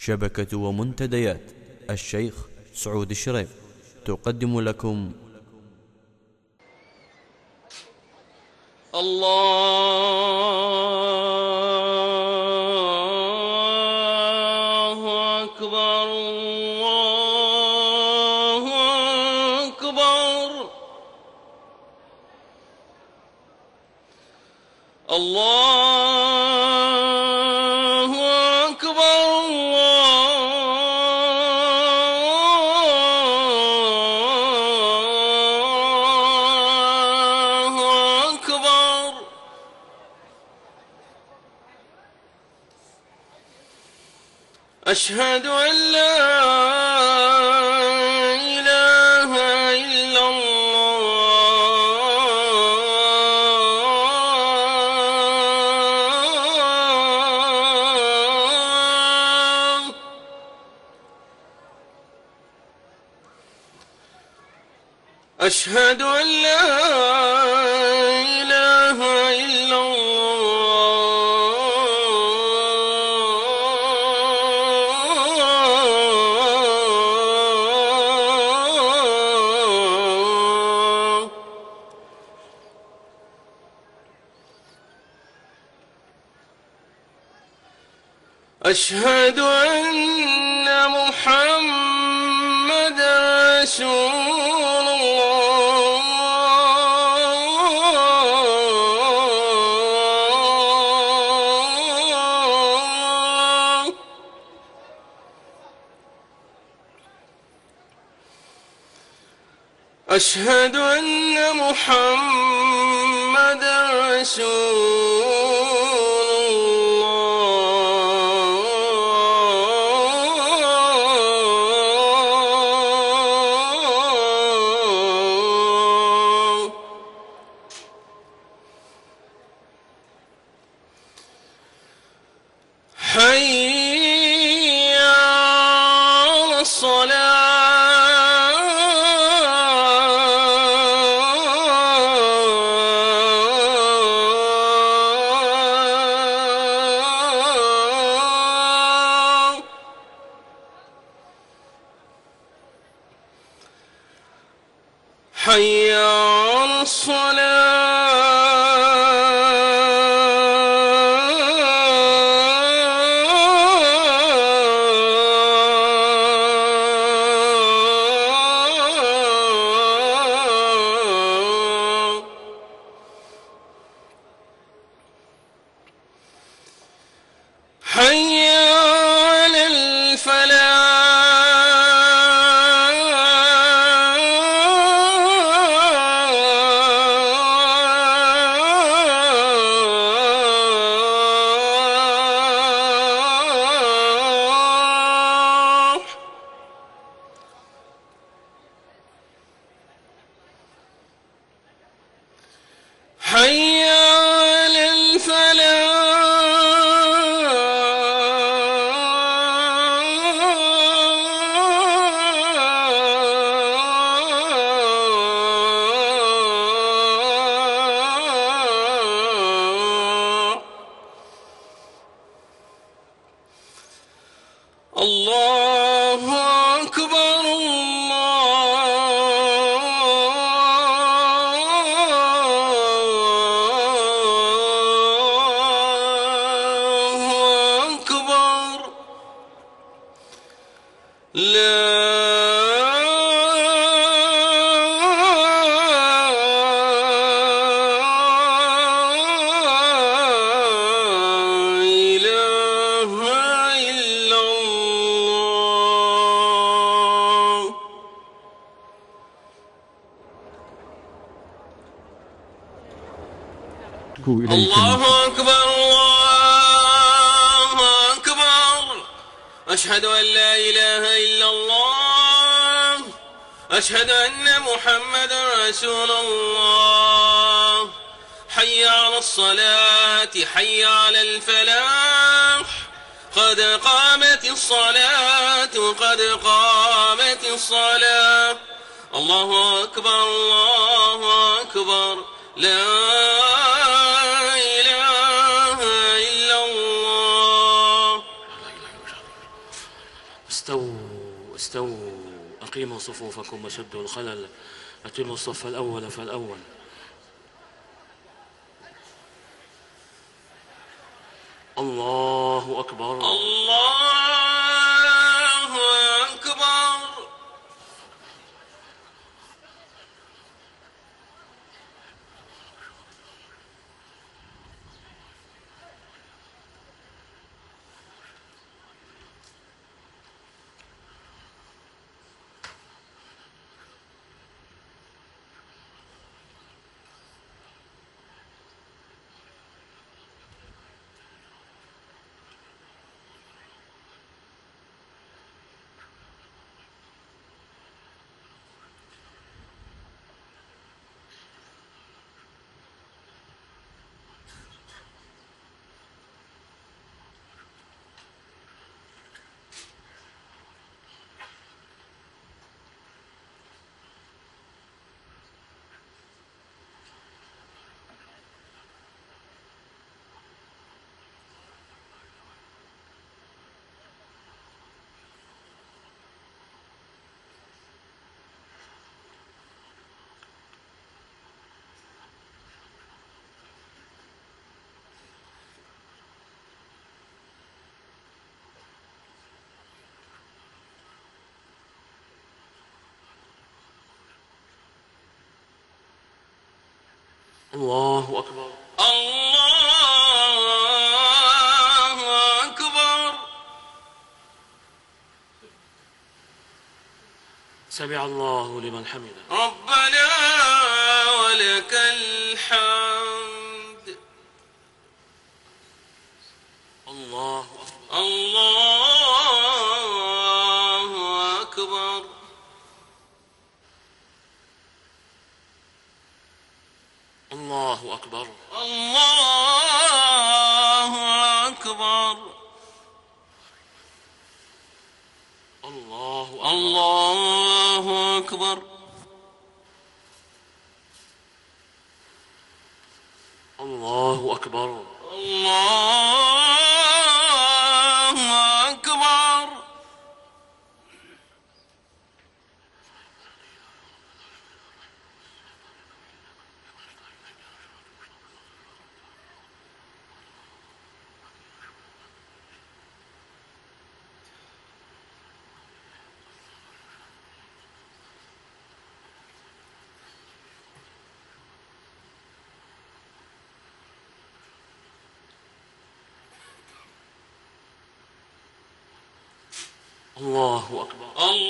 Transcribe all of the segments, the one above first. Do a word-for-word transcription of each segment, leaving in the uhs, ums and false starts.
شبكة ومنتديات الشيخ سعود الشريف تقدم لكم الله أكبر الله أكبر الله أكبر الله أكبر. أشهد أن لا إله إلا الله. أشهد أن لا إله إلا الله. أشهد أن محمدًا رسول الله. أشهد أن محمدًا رسول الله. حي على الصلاة. حي على الصلاة. حي على الفلاح. حي على الفلاح. الله أكبر الله أكبر. لا إله إلا الله. الله أكبر الله أكبر. أشهد أن لا إله إلا الله. أشهد أن محمدًا رسول الله. حي على الصلاة حي على الفلاح. قد قامت الصلاة قد قامت الصلاة. الله أكبر الله أكبر. لا إله إلا الله. استووا استووا أقيموا صفوفكم وشدوا الخلل، أتموا الصف الأول فالأول. الله أكبر الله أكبر. الله أكبر الله أكبر. سمع الله لمن حمده. ربنا ولك الحمد. الله أكبر الله أكبر. الله أكبر الله أكبر. الله الله أكبر. الله أكبر الله أكبر. الله أكبر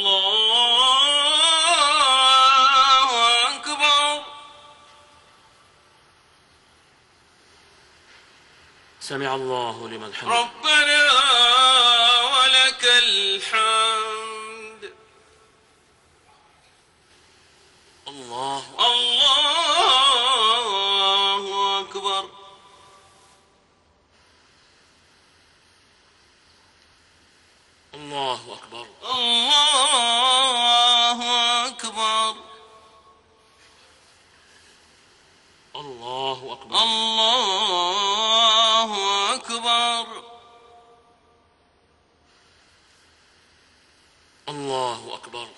الله أكبر. سمع الله لمن حمده. ربنا ولك الحمد. الله الله أكبر. الله أكبر الله أكبر. الله أكبر الله أكبر. الله أكبر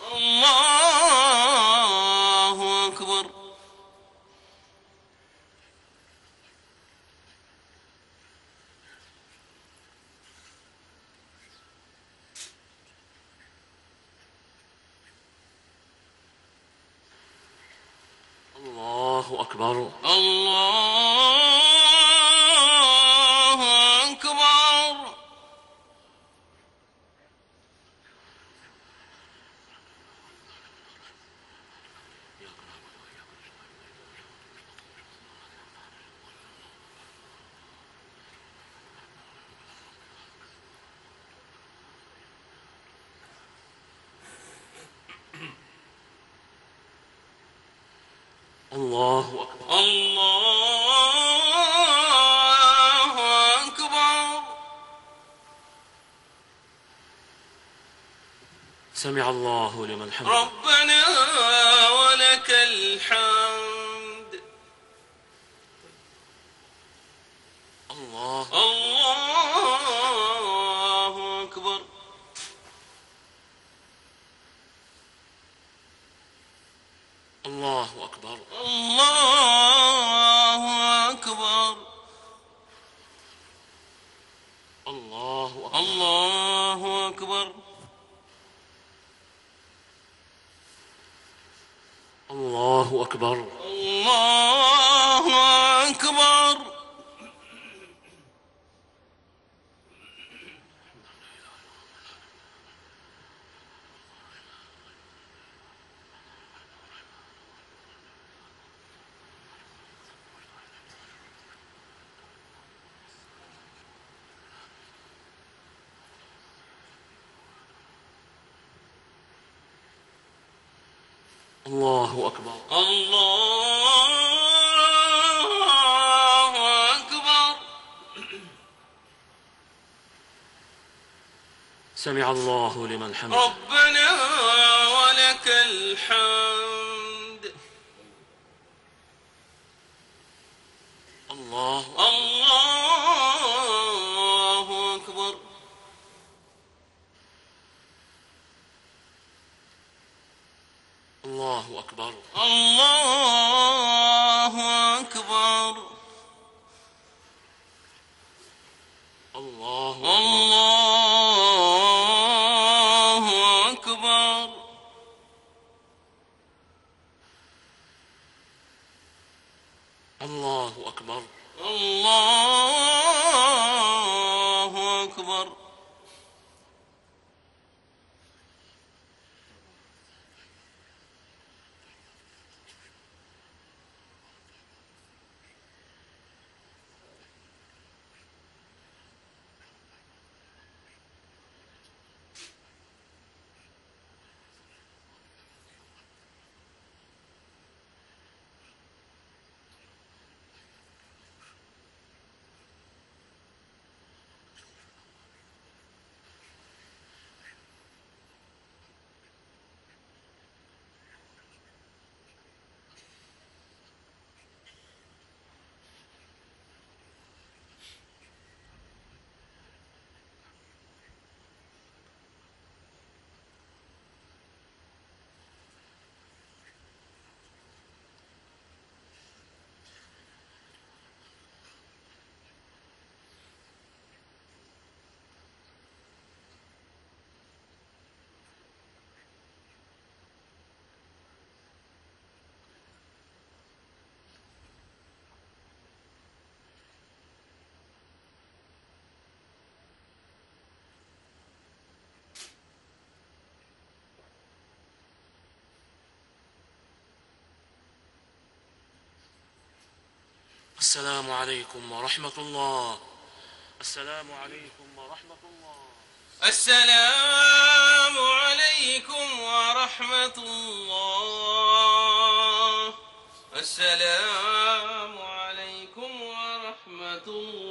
الله أكبر. الله أكبر الله أكبر. الله أكبر الله أكبر. سمع الله لمن حمده. ربنا ولك الحمد. الله الله أكبر. أكبر. الله أكبر. الله أكبر. الله أكبر. الله أكبر. سمع الله لمن حمده. ربنا ولك الحمد. الله الله أكبر. الله أكبر. الله أكبر. الله الله أكبر. الله أكبر. الله أكبر. السلام عليكم ورحمة الله. السلام عليكم ورحمة الله. السلام عليكم ورحمة الله. السلام عليكم ورحمة الله.